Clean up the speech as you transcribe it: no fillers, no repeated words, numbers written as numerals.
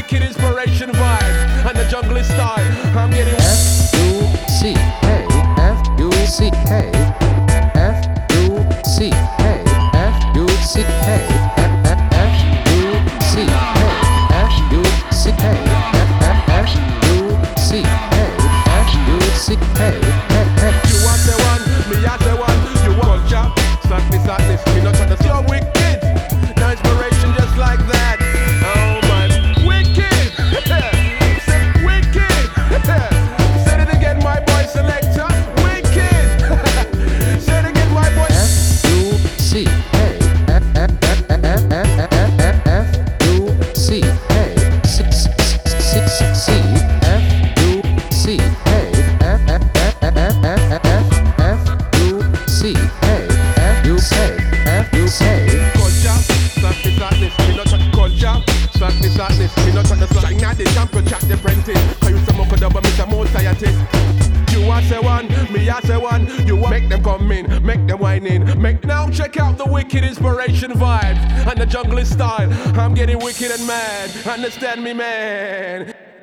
wicked inspiration vibes and the jungle style. I'm getting F-U-C-K, F-U-C-K, F-U-C-K, F-U-C-K, F-U-C-K, F-U-C-K, F-U-C-K, F-U-C-K. You are the one, me are the one. You want job, sadness, me not trying to see you wicked. No inspiration just like that. Oh man, wicked, say wicked. Say it again, my boy selector, wicked. Say it again, my boy. F-U-C-K, F-U-C-K, Sadness, me not trying to shine at the champion, chat the apprentice. Cause you some more double, me some more scientist. You are the one, me are the one. You want make them come in, make them whine in. Make now check out the wicked inspiration vibes and the jungle style. I'm getting wicked and mad. Understand me, man.